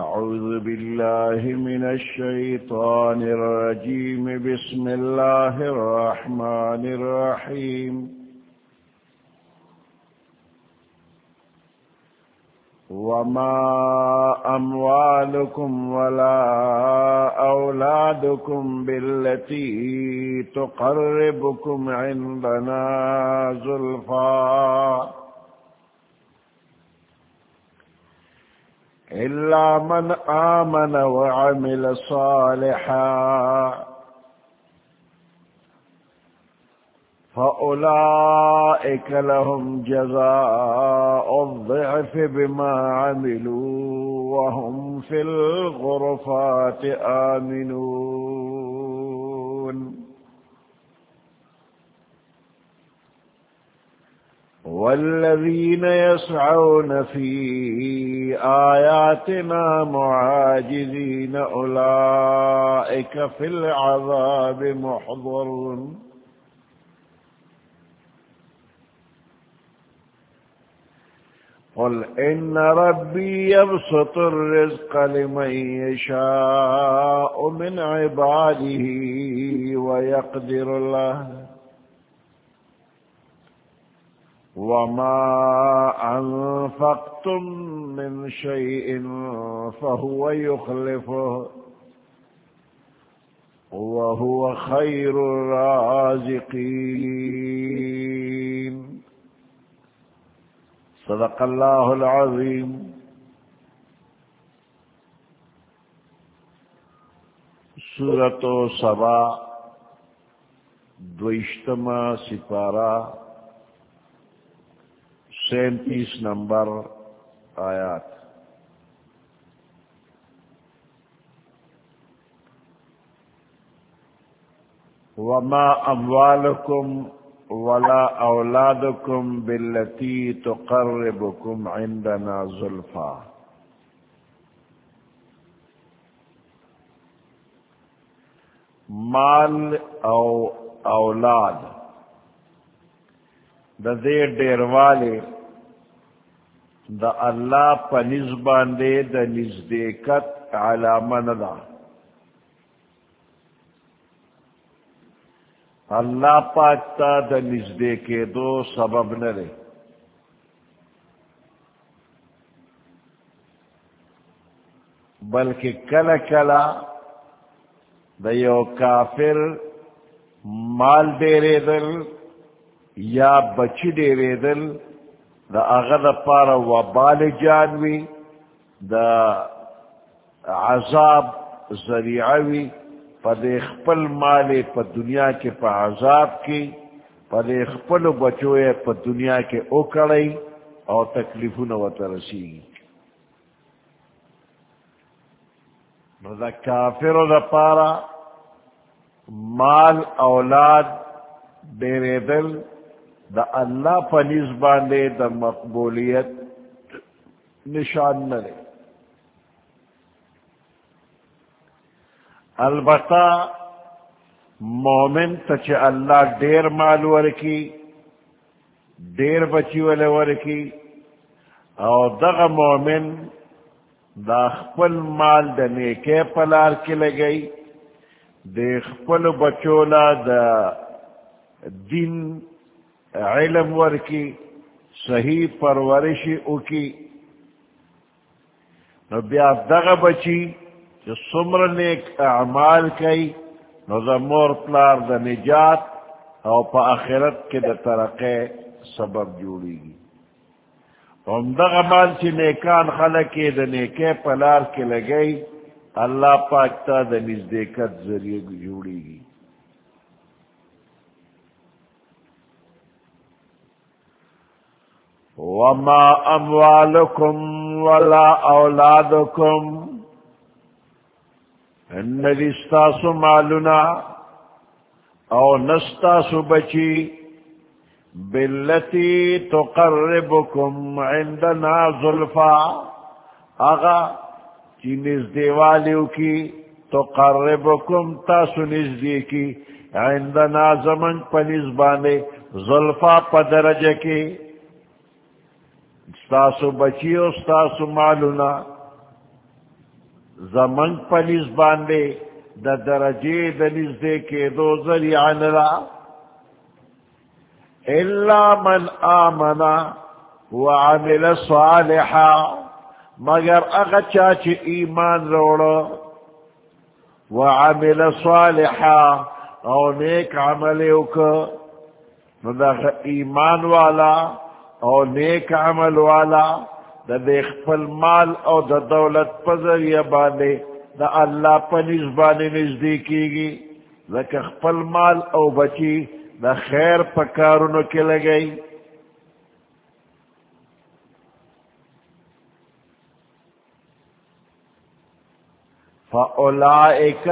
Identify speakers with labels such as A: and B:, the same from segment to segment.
A: أعوذ بالله من الشيطان الرجيم بسم الله الرحمن الرحيم وما أموالكم ولا أولادكم بالتي تقربكم عندنا زلفى إلا من آمن وعمل صالحا فأولئك لهم جزاء الضعف بما عملوا وهم في الغرفات آمنون والذين يسعون في آياتنا معاجزين أولئك في العذاب محضرون قل إن ربي يبسط الرزق لمن يشاء من عباده ويقدر له وما أنفقتم من شيء فهو يخلفه وهو خير الرازقين صدق الله العظيم. سورة سبا دوشتما سپارہ 37 نمبر آیات. وما اموالکم ولا اولادکم باللتی تقربکم عندنا زلفا. مال او اولاد دا دے ڈیر والے دا اللہ پا نزبان دے دا نزدیکت علامہ ندا. اللہ پاک تا دا نزدیکے دو سبب نرے. بلکہ کلا کلا دا یو کافر مال دیرے دل یا بچی دیرے دل دا اغد پارا وبال جانوی دا عذاب ذریعوی پا دے خپل مالے پا دنیا کے پا عذاب کی پا دے خپل بچوئے پا دنیا کے اوکڑی اور تکلیفون و ترسیگی. دا کافر دا پارا مال اولاد دیرے دل دا اللہ پا نزبان دے دا مقبولیت نشان نرے. البتہ مومن تچ اللہ دیر مال ورکی دیر بچی والے ورکی اور دغ مومن دا خپل مال دا نیکے پلار کے لگئی دے خپل بچولا دا دین علم ورکی صحیح پرورشی اکی نو بیا دغ بچی جو سمر نیک اعمال کئی نو دا مور پلار دا نجات او پا آخرت کے دا ترقے سبب جوڑی گی. ہم دغ مال چی نیکان خلقی دا نیکے پلار کے لگئی اللہ پاک تا دا نزدیکت ذریعہ جوڑی گی. وما اموالکم ولا اولادکم ندی ستاسو مالنا او نستاسو بچی باللتی تقربکم عندنا زلفا آغا چی نزدی والیو کی تقربکم تاسو نزدی کی عندنا زمن پا نزبانے زلفا پا درجہ کی ستاسو بچیو ستاسو مالونا زمن پنیز باندے دا درجے دنیز دے کے دو ذریعہ نرا الا من آمنا وعمل صالحا مگر اغچا چی ایمان روڑا وعمل صالحا او نیک عملیو کا دا ایمان والا او نیک عمل والا دا دیکھ پل مال او دا دولت پذریہ باندے دا اللہ پنیز باندے نزدیکی گی لکہ خپل مال او بچی دا خیر پکارونو کے لگئی فَأُولَئِكَ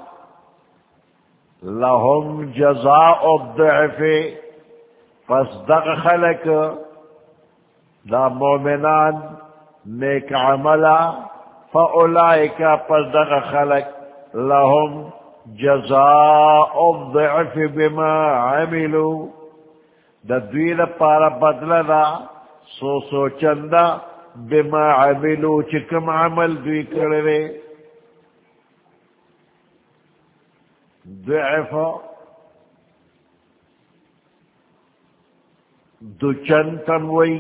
A: لَهُمْ جَزَاءُ الضِّعْفِ پس دغ خلق دا مومنان نیک عملا فَأُولَئِكَ پس دغ خلق لَهُمْ جزاء الضعف بما عملوا دا دویل پارا بدل دا سو چندہ بما عملوا چکم عمل دوی کرے ضعف دو چند تنوی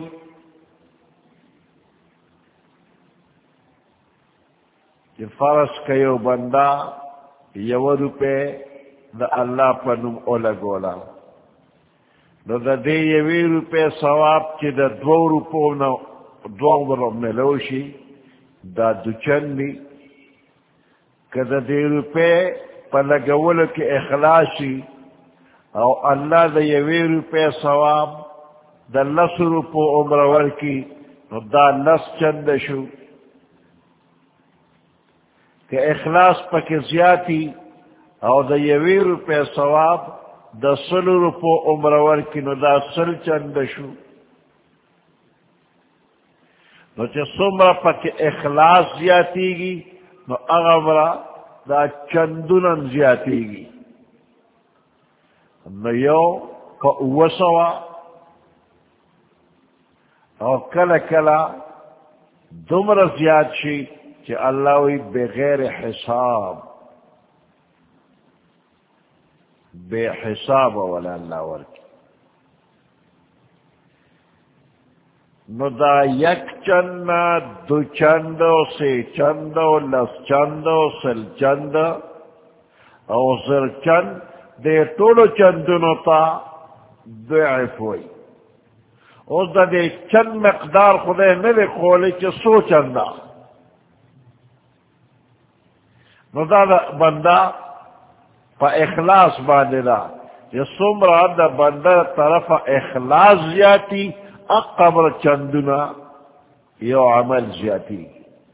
A: کہ فرض کیو بندہ یو روپے دا اللہ پنم اولا گولا دا دے یوی روپے ثواب چی دا دو روپو نا دو برم ملوشی دا دو چندی کہ دا دے روپے پا لگولو کی اخلاصی او اللہ دا یوی روپے ثواب دا لس روپو عمرور کی دا لس چند شو کہ اخلاص پک زیادی او دا یوی روپے ثواب دا سل روپو عمرور کی نو دا سل چند شو نو چا سمرا پک اخلاص زیادی گی نو اغمرا دا چندونن زیادی گی نو یو کا اوسوا او کلا کلا دمر زیاد شی کہ اللہ وی بغیر حساب بے حساب والا اللہ ورکی نو دا یک چند دو چندو سے چندو لس چندو سل چند او زر چند دے طولو چندنو تا ضعف ہوئی اس دا دے چند مقدار خودے نلے قولی چا سو چندہ نو دا بندہ پا اخلاص باندے دا یہ سمرا دا بندہ طرف اخلاص زیادی اقبر چندنا یو عمل زیادی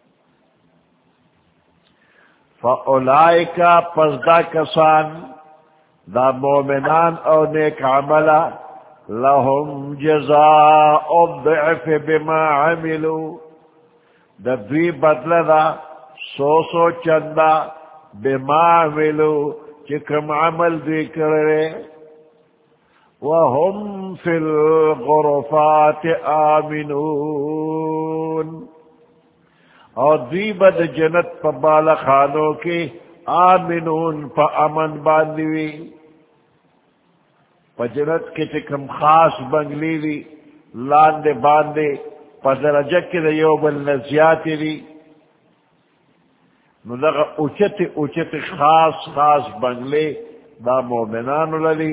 A: فَأُولَئِكَ پس دا کسان دا مومنان او نیک عملا لهم جزاء الضعف بما عملوا دا دوی بدل دا سو چندہ بما عملوا چکم عمل دوی کرے وهم فی الغرفات آمنون اور دوی بد جنت پا بالا خانوں کے آمنون پا امن باندوی پا جنت کے چکم خاص بنگلی دی لاندے باندے پا درجہ کے دیو بالنزیاتی دی نو دغا اوچت خاص بنگلے دا مومنانو للی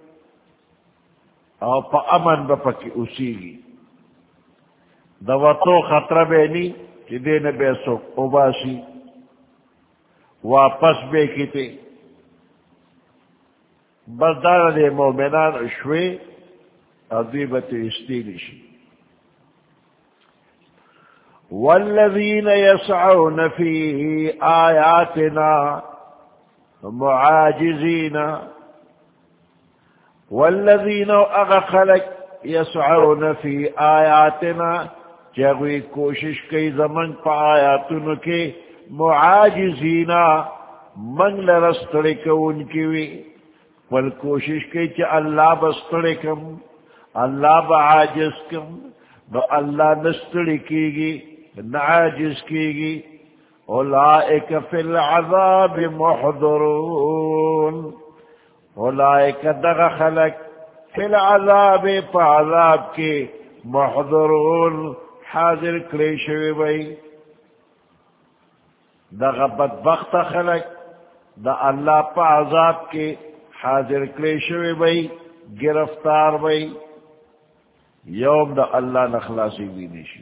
A: او پا امن با پکی اسی گی دا وطو خطرہ بینی کہ دین بے سوک اوباسی واپس بے کتے بس دارا دے مومنان شوے عذیبت استیلشی والذین یسعون فی آیاتنا معاجزین والذین اغخلق یسعون فی آیاتنا چاگوی کوشش کئی زمن پا آیاتن کے معاجزین منگ لرستڑکو ان کی پل کوشش کئی چا اللہ بستڑکم اللہ بعاجز کم نو اللہ نستڑی کی گی نعاجز کی گی اولئک فی العذاب محضرون، اولئک دغ خلق فی العذاب فعذاب کی محضرون حاضر کلیشوی بئی. دغ بدبخت خلق دا اللہ پا عذاب کی حاضر کلیشوی بئی، گرفتار بئی، یوم دا اللہ نخلاصی بھی نشی.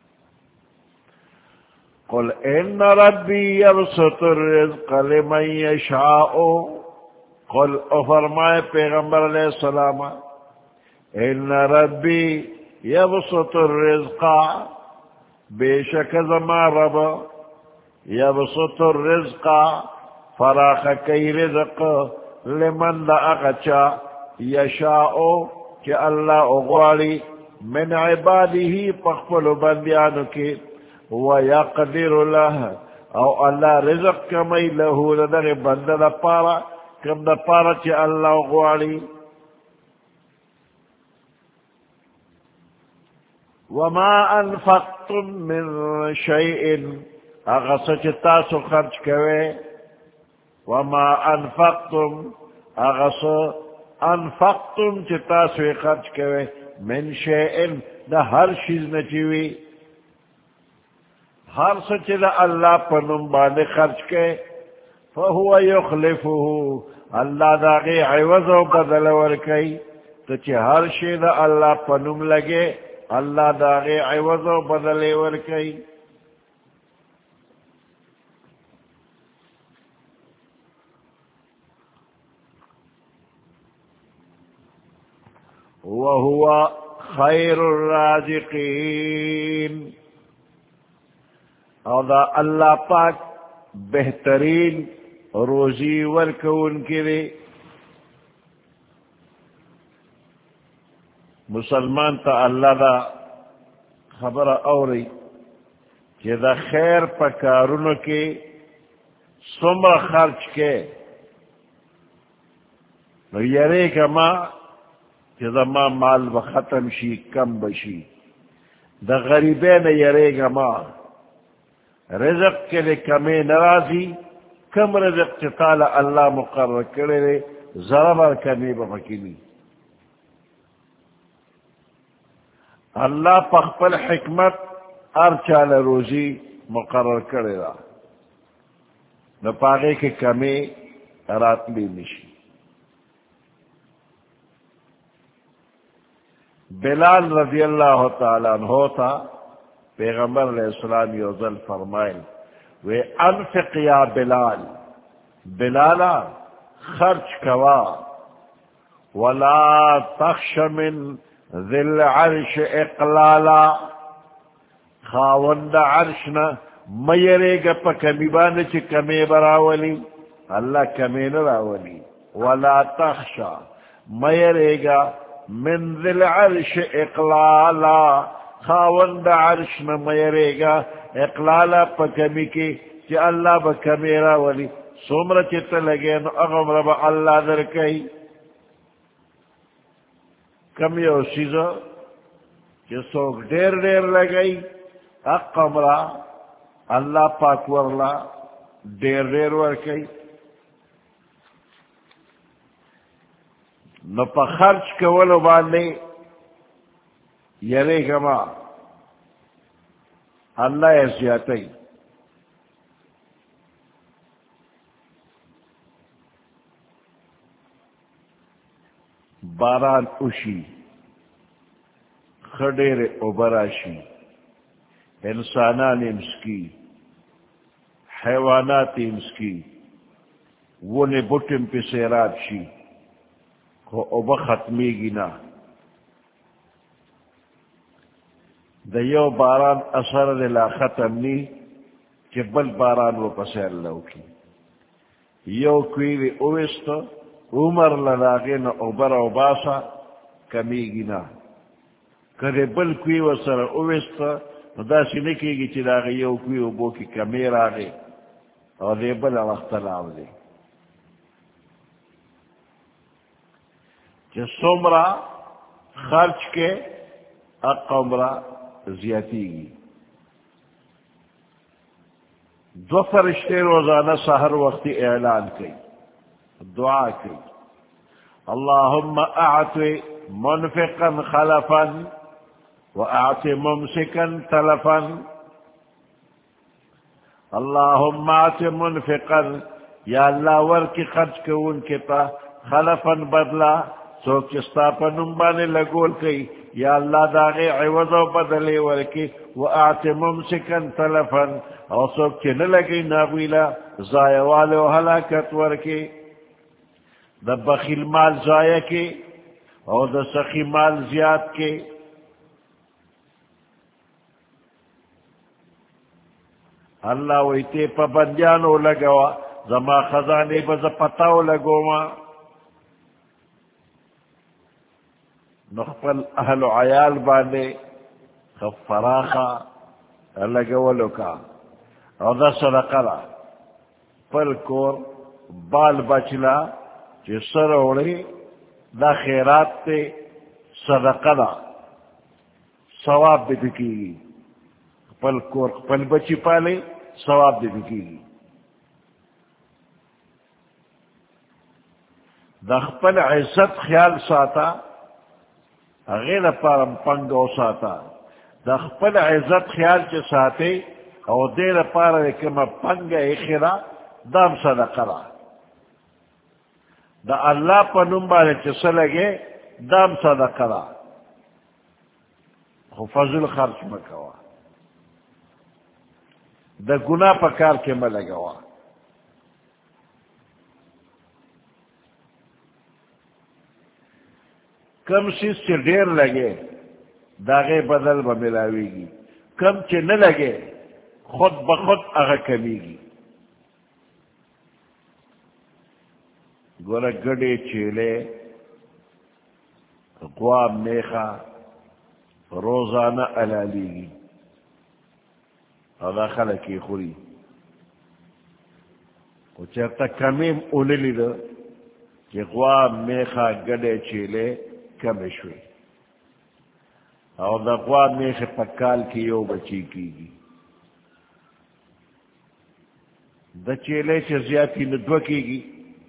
A: قل ان ربی یبسط الرزق لمن یشاء، قل او فرمائے پیغمبر علیہ السلام، ان ربی یبسط الرزق، بے شک زما رب، یبسط الرزق فراخ کئی رزق، لمن دا اغچا، یشاء کہ اللہ اغوالی، من عباده پخپل بندیانو کی، وَيَقْدِرُ لَهُ او اللہ رزق کمی لہو لدغ بند دا پارا کم دا پارا چی اللہ غواری. وَمَا أَنفَقْتُم مِّن شَيْءٍ اغس چی تاسو خرچ کوئے، وَمَا أَنفَقْتُم اغس انفقتم چی تاسو خرچ کوئے، من شَيْءٍ دا ہر چیز نچیوی، ہر سچ دا اللہ پنم بانے خرچ کے، فہو یخلفہ اللہ دا غی عوض و بدل ورکی. تو چی ہر شی دا اللہ پنم لگے، اللہ دا غی عوض و بدل ورکی. وہو خیر الرازقین، اور دا اللہ پاک بہترین روزی ورکون کے لئے. مسلمان تا اللہ دا خبر اوری کہ دا خیر پکارونو کے سمر خرچ کے، نو یرے کما کہ دا ما مال بختم شی کم بشی، دا غریبین یرے کما رزق کے لئے کمی نرازی، کم رزق چتالا اللہ مقرر کرے لئے ضربر کمی بفکیلی. اللہ پخپل حکمت ارچال روزی مقرر کرے دا، نپاگے کے کمی رات لی نشی. بلال رضی اللہ تعالیٰ عنہ تھا، پیغمبر علیہ السلام یوزل فرمائل وے انفق یا بلال، بلالا خرچ کوا، ولا تخش من ذی العرش اقلالا، خاوند عرشنا میرے گا پا کمی بانے چی کمی براولی، اللہ کمی نراولی. ولا تخشا میرے گا من ذی العرش اقلالا، خاوند عرش نہ میرے گا اقلالا پا کمی کی چی اللہ با کمی راولی. سمر چیتا لگے نو اغم ربا اللہ در کئی. کمی او سیزو چی سوک دیر دیر لگئی، اقم را اللہ پاک ورلا دیر دیر ورکی. نو پا خرچ کولو باندے یرے گما اللہ ایسیاتی. باران اشی، خڈیر اوبراشی، انسانان امسکی، حیوانات امسکی، ونے بٹم پہ سیراب شی، کو اوبا ختمی گنا. دا یو باران اثر لا ختم نی کہ بل باران و پسے اللہ کی. یو کوئی اوست عمر لداغین اوبر او باسا کمی گنا، کدے بل کوئی و سر اوست دا سنکی گی چی داغی یو کوئی و بو کی کمی راگے اور دے بل وقت لاو دے. چی سمرا خرچ کے اقمرا زیادی گی. دو فرشتے روزانہ سحر وقتی اعلان کی دعا کی اللہم اعط منفقا خلفا واعط ممسکا تلفا اللہم اعط منفقا یا اللہ ورکی خرچ کے ان کے تا خلفا بدلا سوک چستا پا نمبانے لگول کی یا اللہ داغی عوض و بدلے ورکی واعط ممسکا تلفا او سوک چنے لگی نابیلا زائوال و حلاکت ورکی دا بخیل مال ضائع کے اور دا سخی مال زیاد کے اللہ ویتے پا بندیانو لگوا زما خزانے بز پتاو لگوا نخفل اہل و عیال بانے خف فراخا لگولو کا اور دا صدقہ را پل کور بال بچلا چی سر اوڑی دا خیرات تے صدقہ دا ثواب بھی دکی گی پل کور پل بچی پالے ثواب بھی دکی گی دا خپل عزت خیال ساتا غیر پارم پنگو ساتا دا خپل عزت خیال چی ساتے او دیر پارا کم پنگ اخرا دام صدقہ را دا اللہ پا نمبانے چسلگے دام صدقہ را خو فضل خرچ مکوا دا گناہ پا کار کے ملگوا کم چیز سے دیر لگے داغے بدل با ملاوی گی کم چے نہ لگے خود بخود اغا کمی گی گورا گڑے چیلے غواب میخا روزانہ علالی گی ادا خلقی خوری او چرتا کمیم اوللی دا کہ غواب میخا گڑے چیلے کمشوی او دا غواب میخ پکال کی یو بچی کی گی دا چیلے چے زیادی ندو کی گی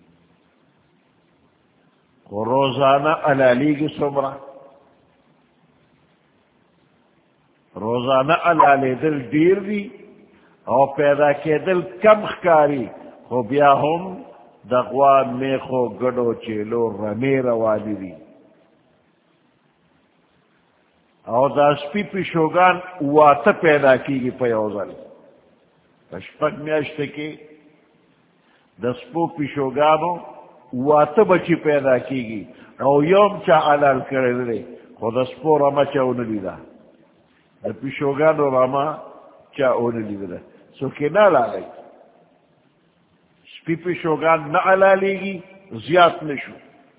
A: روزانہ علالی کی سمرہ روزانہ علالی دل دیر دی او پیدا کے دل کم خکاری خو بیا ہم دغوان میخو گڑو چیلو رمی روالی دی او دا سپی پیشوگان واتا پیدا کی گی پیوزل پشپک میاشت کی دا سپو پیشوگانو واتا بچی پیدا کی گی او یوم چا علال کرے دے خود اسپو رما چا اونلی دا دا پیشوگانو رما چا اونلی دا سو کہ نا لالی سپی پیشوگان نا علالی گی زیاد نشو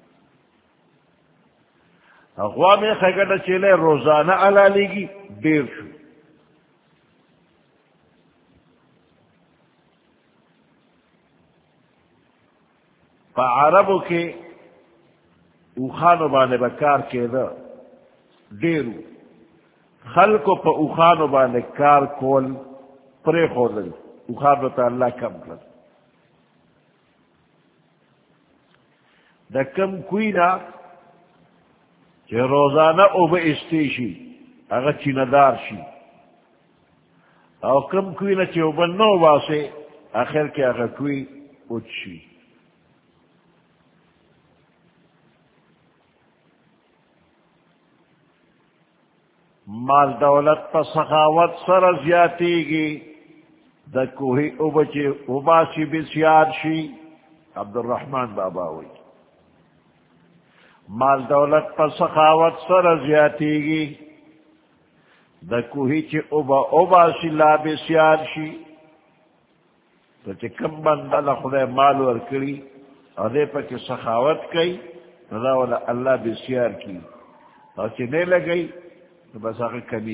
A: اغوامی خگڑا چلے روزانہ علالی گی دیر شو پا عربو کے اوخانو بانے بکار کے دا دیرو خلقو پا اوخانو بانے کار کول پرے خودل اوخانو تا اللہ کم کر دا کم کوئی نا چه روزانہ او با استیشی اگا چیندار شی او کم کوئی نا چه او با نو باسے آخر کے اگا کوئی اچ شی مال دولت پا سخاوت سر زیادی گی دا کوئی او بچے او باسی بسیار شی عبدالرحمن بابا ہوئی مال دولت پا سخاوت سر زیادی گی دا کوئی چے او باسی لا بسیار شی تو چے کم بندہ لخدے مال ورکری ادے پا چے سخاوت کئی ندا والا اللہ بسیار کی اور چے نہیں لگئی تو بس آخر کبھی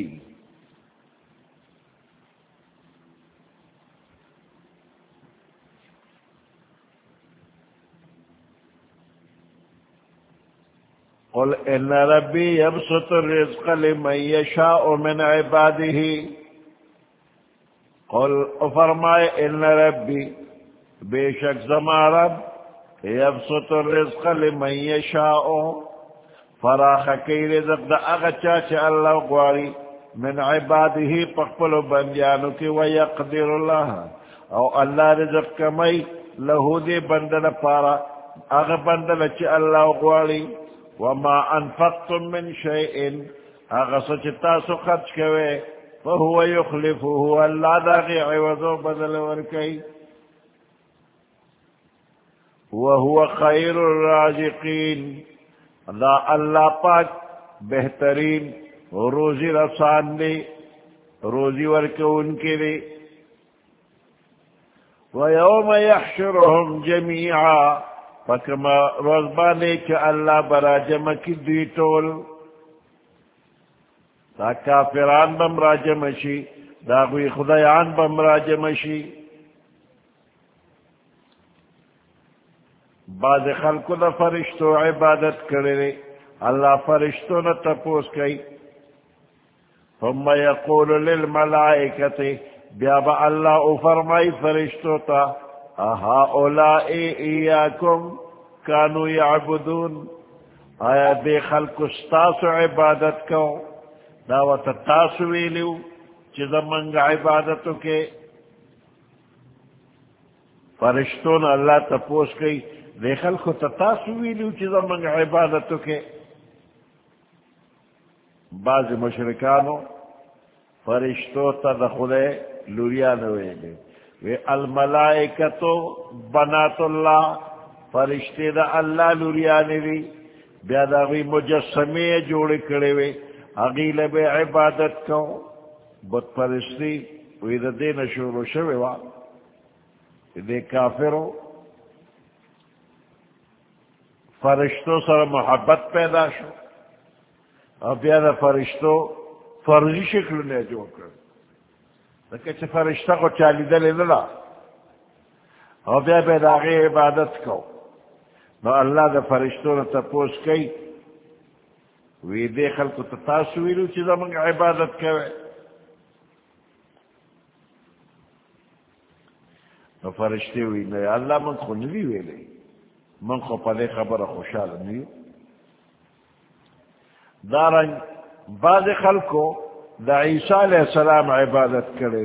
A: قل ان ربی یبسط الرزق لمن یشاء من عباده قل فرمائے ان ربی بے شک زما رب یبسط الرزق لمن یشاء فراخ کی رزق دا اغچا چا اللہ غواری من عباده پخپل بندیانو کی ویقدر اللہ او اللہ رزق کمی لہو دے بندل پارا اغ بندل چا اللہ غواری وما انفقتم من شیئن اغ سچتا سو خرچ کوئے فهو يخلفه اللہ داغی عوضو بدل ورکی وهو خیر الرازقین اللہ پاک بہترین روزی رسان دے روزی ورکے ان کے لئے وَيَوْمَ يَحْشُرُهُمْ جَمِيعًا فَكَمَا رَزْبَانِ كَ اللہ برا جمع کی دوی ٹول دا کافران بم را جمع شی دا غوی خدایان بم را جمع شی بعض خلقو دا فرشتو عبادت کرے اللہ فرشتو نا تپوس کئی ثم یقول للملائکت بیابا اللہ او فرمائی فرشتو تا اہا اولائی ایاکم کانو یعبدون آیا دے خلق استاسو عبادت کو دعوت تاسو ویلیو چیزا منگ عبادتو کے فرشتون اللہ تپوس کئی دے خلق تاسو ویلیو چیزا منگ عبادتو کے بعض مشرکانو فرشتو تا دخلے لوریانو ویلے وی الملائکتو بنات اللہ فرشتے دا اللہ لوریانی وی بیادا وی مجسمی جوڑی کرے وی اغیل بے عبادت کو بت پرستی وی دا دین شروع شوی وا دے کافرو فرشتو سر محبت پیدا شو اب بیادا فرشتو فرضی شکل نے جو کر لیکن چھ فرشتہ کو چالی دلے للا اب بیا بیداغی عبادت کو نو اللہ دا فرشتو نے تپوس کئی وی دے خلقو تتاسویلو چیزا منگ عبادت کوئے نو فرشتے ہوئی نو اللہ من خو ندی ویلے من خو پدے خبر خوشحال نہیں دارنگ بعض خلقو دا عیسیٰ علیہ السلام عبادت کرے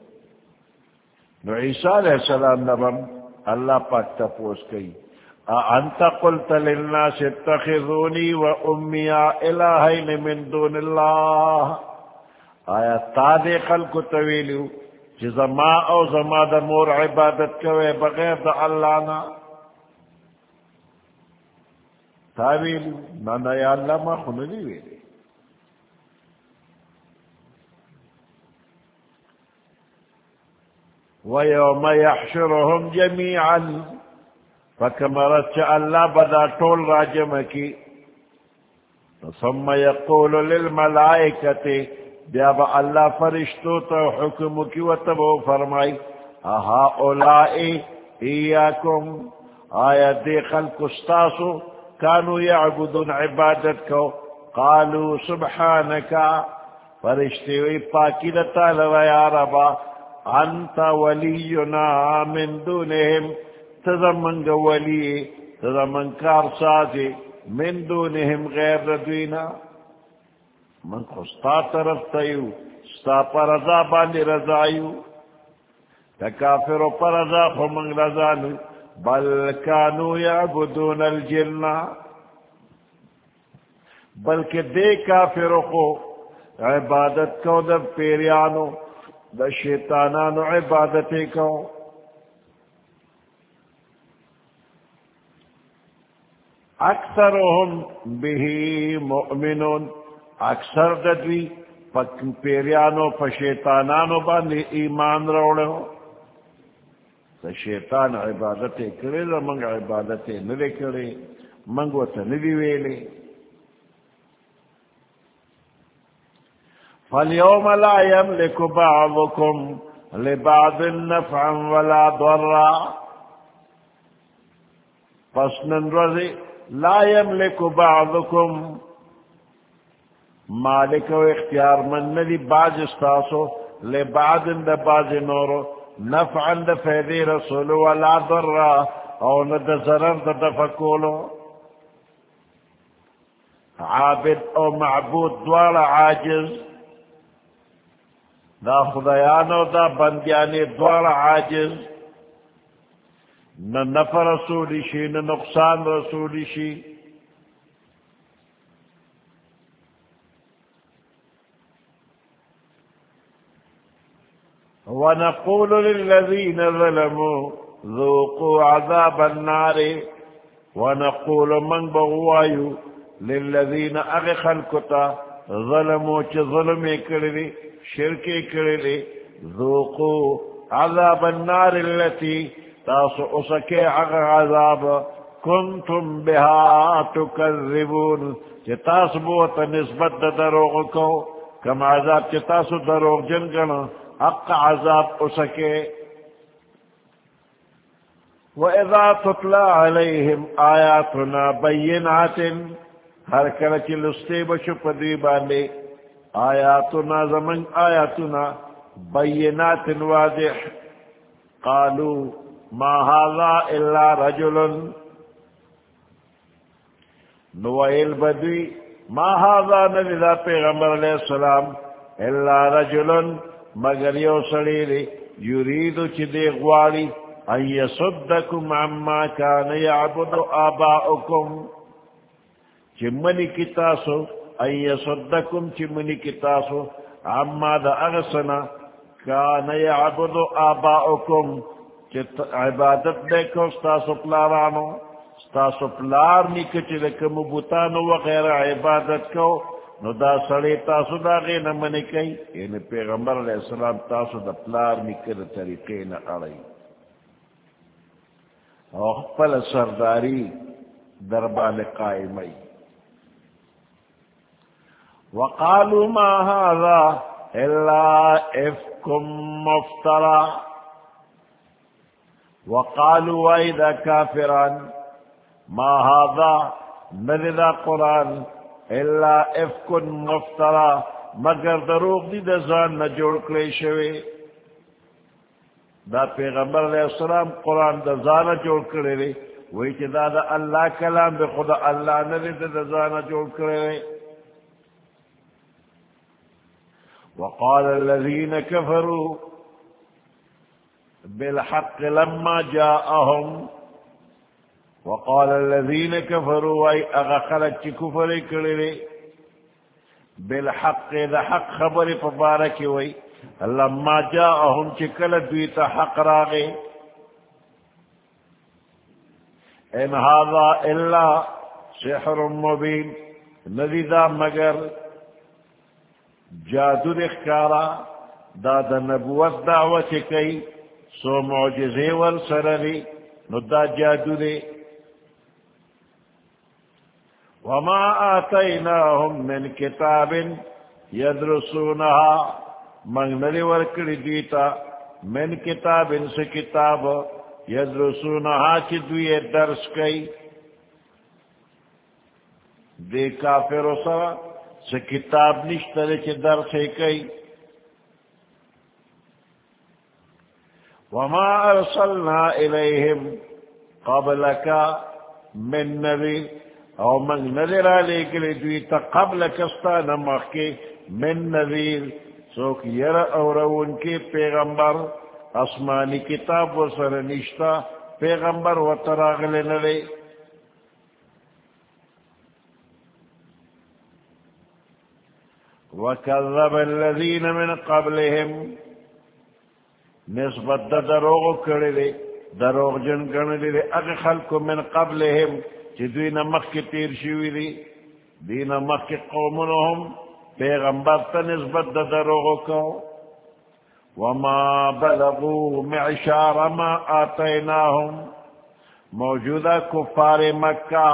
A: نو عیسیٰ علیہ السلام نبم اللہ پاک تپوس کئی انت قلت للناس اتخذونی و امی الہین من دون اللہ آیا تا دے خلقو طویلیو چی زما او زما دا مور عبادت کوئے بغیر دا اللہ نا تاویلیو نانا یا اللہ ما خونلی ویلے وَيَوْمَ يَحْشُرُهُمْ جَمِيعًا فَكَمَرَتْ اللَّهَ بَدَا طول راجم کی ثم يقول للملائكة بیاب اللہ فرشتو تو حکم کی وتبو فرمائی اہا اولائی ایاکم آیا دے خلق استاسو کانو یعبدون عبادت کو قالوا سبحانکا فرشتے وی پاکی دتا لوا یا ربا انت ولینا من دونهم تزمنگ ولی تزمن کار سازی من دونهم غیر ردوینا من خستا طرف تایو ستا پر رضا باندی رضایو تکافر پر رضا خمنگ رضانو بل کانو یعبدون الجنہ بلکہ دے کافر کو عبادت کو دا پیریانو دا شیطانانو عبادتی کو اکثرهم به مؤمنون اکثر ددوی پیریانو پا شیطانانو باندی ایمان روڑے ہو تا شیطان عبادتی کرے دا منگ عبادتی ندے کرے منگو تا ندی ویلے فَالْيَوْمَ لَا يَمْلِكُ بَعْضُكُمْ لِبَعْضٍ نَفْعًا وَلَا ضَرًّا پس ننرزی لا يَمْلِكُ بَعْضُكُمْ مالک و اختیار من ندی بعض استاسو لبعض دا بعض نورو نفعا دا فیدی رسول ولا ضرا او ند ضرر دا دفکولو عابد او معبود دوار عاجز دا خدایانو دا بندیانی دوار عاجز نہ نفع رسولی شی نہ نقصان رسولی شی وَنَقُولُ لِلَّذِينَ ظَلَمُوا ذُوقُوا عَذَابَ النَّارِ وَنَقُولُ مَنْ بَغُوَايُ لِلَّذِينَ أَغِخَلْ كُتَا ظَلَمُوا چِ ظلمِ كَرِلِ شرك كَرِلِ ذُوقُوا عَذَابَ النَّارِ الَّتِي تاسو اسکے عذاب کنتم بها تکذبون چی تاسو بوتا نسبت دروغ کو کم عذاب چی تاسو دروغ جن گنا حق عذاب اسکے وَإِذَا تُتْلَى عَلَيْهِمْ آيَاتُنَا بَيِّنَاتٍ ہر کلچ لستے بشو پدوی باندے آیاتنا زمن آیاتنا بَيِّنَاتٍ واضح قالوا ما هذا الا رجل نوائل بدوی ما هذا نبی پیغمبر علیہ السلام الا رجل مگر یو سڑیلی یرید چدی غواری ان یصدکم عما کان یعبد آباؤکم چمنی کتاسو ان یصدکم چمنی کتاسو عما دا اغسنا کان یعبد آباؤکم عبادت دیکھو ستاسو پلارانو ستاسو پلار نکچی لکم بوتانو وغیرہ عبادت کو نو دا سڑی تاسو دا غین منی کئی یعنی پیغمبر علیہ السلام تاسو دا پلار نکر طریقین اڑی او خپل سرداری دربان قائمی وقالوا ما هذا الا افکم مفترا وقالوا وَإِذَا كَافِرًا ما هذا نذا قرآن إلا إفك مفترى مگر دروغ دی دزان نجوڑ کلی شوی دا پیغمبر علیہ السلام قرآن دزان جوڑ کلی لی وی چی دا اللہ کلام دے خدا اللہ نذی دزان جوڑ کلی لی وقال الذين كفروا بالحق لما جاءهم وقال الذين كفروا اي اغخلت كفر كلي بالحق اذا حق خبر فبارك وي لما جاءهم چکل دویت حق راغي ان هذا الا سحر مبين ندی دا مگر جادو اخکارا دا دا نبوت دعوت کئی سو معجزے والسرری ندا جادو دے وما آتیناهم من کتاب یدرسونها منگنری ورکڑی دیتا من کتاب سے کتاب یدرسونها چی دوی درس کئی دے کافر سرا سے کتاب نشترے چی درس کئی وما ارسلنا الیہم قبلک من نبی او من نذر علیک لدویتا قبلک استانا مخی من نذیر سوک یر اورون کی پیغمبر اسمانی کتاب و سر نشتا پیغمبر و تراغل نلے وکذب الذین من قبلهم نسبت دروغ کردے دروغ جن کردے اگ خلق من قبلهم چی دوی نمک کی تیر شوی دی دی نمک کی قومنهم پیغمبر تا نسبت دروغ کو وما بلغوا معشار ما آتیناهم موجودہ کفار مکہ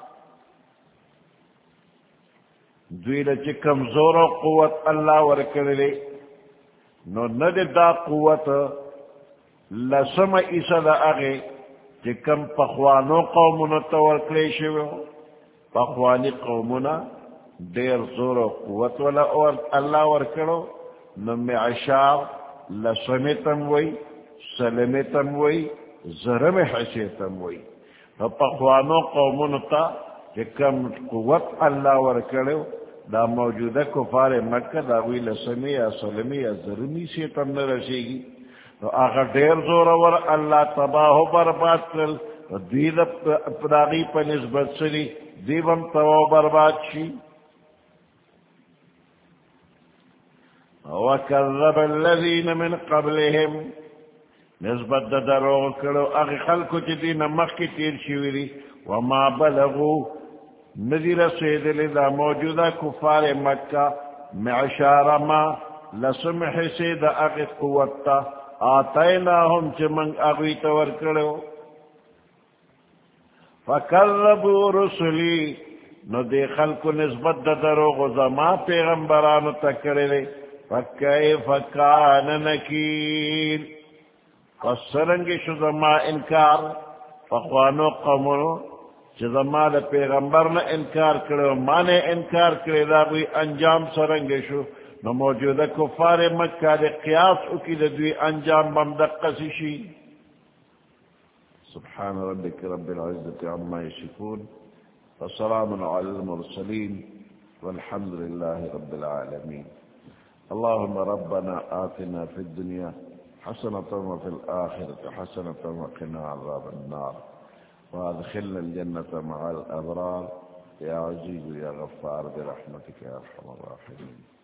A: دوی لچی کمزور و قوت اللہ ورکردے نو ند دا قوت لسم عیسا دا اغی چی کم پخوانو قومنا تورکلی شوی پخوانی قومنا دیر زور و قوت والا اللہ ورکڑو معشار لسمتم وی، سلمتم وی، زرم حسیتم وی. پخوانو قومنتا کہ کم قوت اللہ ورکڑو دا موجودہ کفار مکہ دا وی لسمی یا سلمی یا زرمی سے تم نہ رسے گی. تو آخر دیر زور ور اللہ تباہ و برباد کرل دید پداغی پا نسبت سری دیبم تباہ و برباد شی. وَكَذَّبَ الَّذِينَ مِن قَبْلِهِمْ نسبت دا دروغ کرو اغی خلقو چی دین مخ کی تیر شویری وما بلغو ندیر سیدلی دا موجودہ کفار مکہ معشار ما لسم حسید اغی قوتا آتیناہم چی من اغوی تور کرو. فکذبوا رسلی نو دے خلقو نسبت دا دروغ زما پیغمبرانو تکرلے فکیف کان نکیر فسرنگی شو زما انکار فقوانو قومنو چی زما دا پیغمبر نا انکار کرے مانے انکار کرے دا کوئی انجام سرنگی شو. نو موجودہ کفار مکہ دے قیاس اکی دا دوی انجام بمدقسی شی. سبحان ربك رب العزة عما يصفون وسلام على المرسلين والحمد لله رب العالمين. اللهم ربنا آتنا في الدنيا حسنة وفي الآخرة حسنة وقنا عذاب النار وادخلنا الجنة مع الأبرار يا عزيز يا غفار برحمتك يا أرحم الراحمين.